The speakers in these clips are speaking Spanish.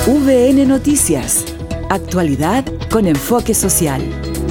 VN Noticias. Actualidad con enfoque social.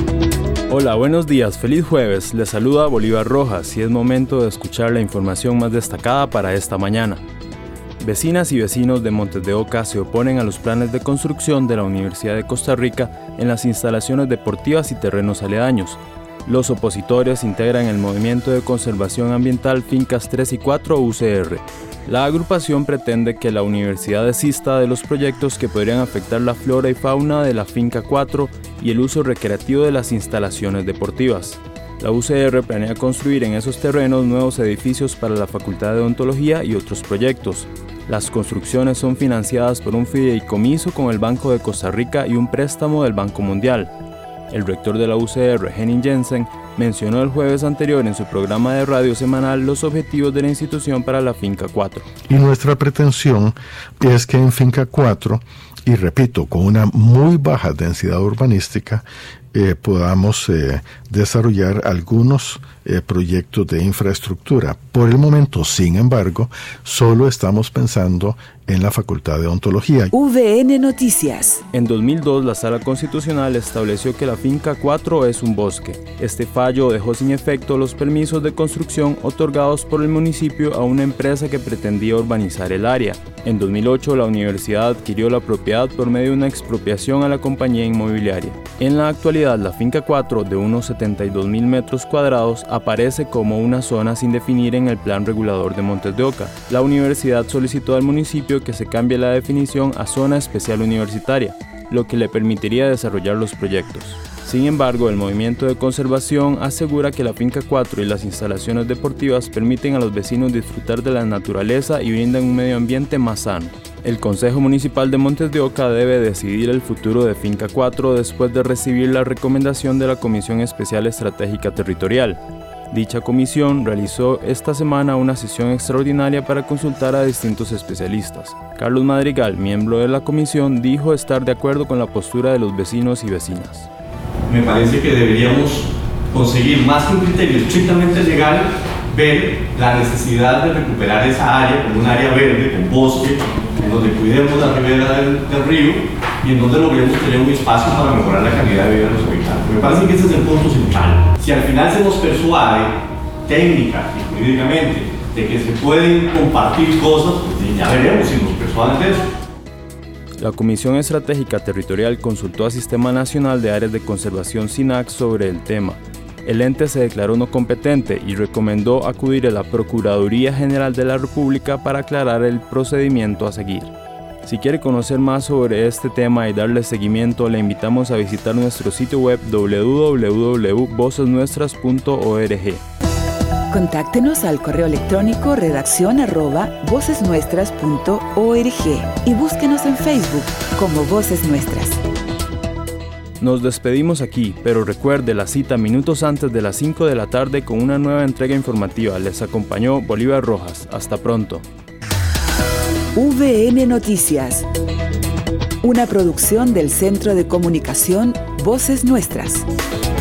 Hola, buenos días, feliz jueves. Les saluda Bolívar Rojas y es momento de escuchar la información más destacada para esta mañana. Vecinas y vecinos de Montes de Oca se oponen a los planes de construcción de la Universidad de Costa Rica en las instalaciones deportivas y terrenos aledaños. Los opositores integran el Movimiento de Conservación Ambiental Fincas 3 y 4 UCR. La agrupación pretende que la universidad desista de los proyectos que podrían afectar la flora y fauna de la Finca 4 y el uso recreativo de las instalaciones deportivas. La UCR planea construir en esos terrenos nuevos edificios para la Facultad de Odontología y otros proyectos. Las construcciones son financiadas por un fideicomiso con el Banco de Costa Rica y un préstamo del Banco Mundial. El rector de la UCR, Henning Jensen, mencionó el jueves anterior en su programa de radio semanal los objetivos de la institución para la Finca 4. Y nuestra pretensión es que en Finca 4, y repito, con una muy baja densidad urbanística, podamos desarrollar algunos proyectos de infraestructura. Por el momento, sin embargo, solo estamos pensando en la Facultad de Odontología. VN Noticias. En 2002, la Sala Constitucional estableció que la Finca 4 es un bosque. Este fallo dejó sin efecto los permisos de construcción otorgados por el municipio a una empresa que pretendía urbanizar el área. En 2008, la universidad adquirió la propiedad por medio de una expropiación a la compañía inmobiliaria. En la actualidad, la Finca 4, de unos 72.000 metros cuadrados, aparece como una zona sin definir en el Plan Regulador de Montes de Oca. La universidad solicitó al municipio que se cambie la definición a Zona Especial Universitaria, lo que le permitiría desarrollar los proyectos. Sin embargo, el Movimiento de Conservación asegura que la Finca 4 y las instalaciones deportivas permiten a los vecinos disfrutar de la naturaleza y brindan un medio ambiente más sano. El Consejo Municipal de Montes de Oca debe decidir el futuro de Finca 4 después de recibir la recomendación de la Comisión Especial Estratégica Territorial. Dicha comisión realizó esta semana una sesión extraordinaria para consultar a distintos especialistas. Carlos Madrigal, miembro de la comisión, dijo estar de acuerdo con la postura de los vecinos y vecinas. Me parece que deberíamos conseguir, más que un criterio estrictamente legal, ver la necesidad de recuperar esa área como un área verde, con bosque, en donde cuidemos la ribera del río y en donde logremos tener un espacio para mejorar la calidad de vida de los habitantes. Me parece que ese es el punto central. Si al final se nos persuade, técnica y jurídicamente, de que se pueden compartir cosas, pues ya veremos si nos persuaden de eso. La Comisión Estratégica Territorial consultó al Sistema Nacional de Áreas de Conservación SINAC sobre el tema. El ente se declaró no competente y recomendó acudir a la Procuraduría General de la República para aclarar el procedimiento a seguir. Si quiere conocer más sobre este tema y darle seguimiento, le invitamos a visitar nuestro sitio web www.vocesnuestras.org. Contáctenos al correo electrónico redaccion@vocesnuestras.org y búsquenos en Facebook como Voces Nuestras. Nos despedimos aquí, pero recuerde la cita minutos antes de las 5 de la tarde con una nueva entrega informativa. Les acompañó Bolívar Rojas. Hasta pronto. VN Noticias. Una producción del Centro de Comunicación Voces Nuestras.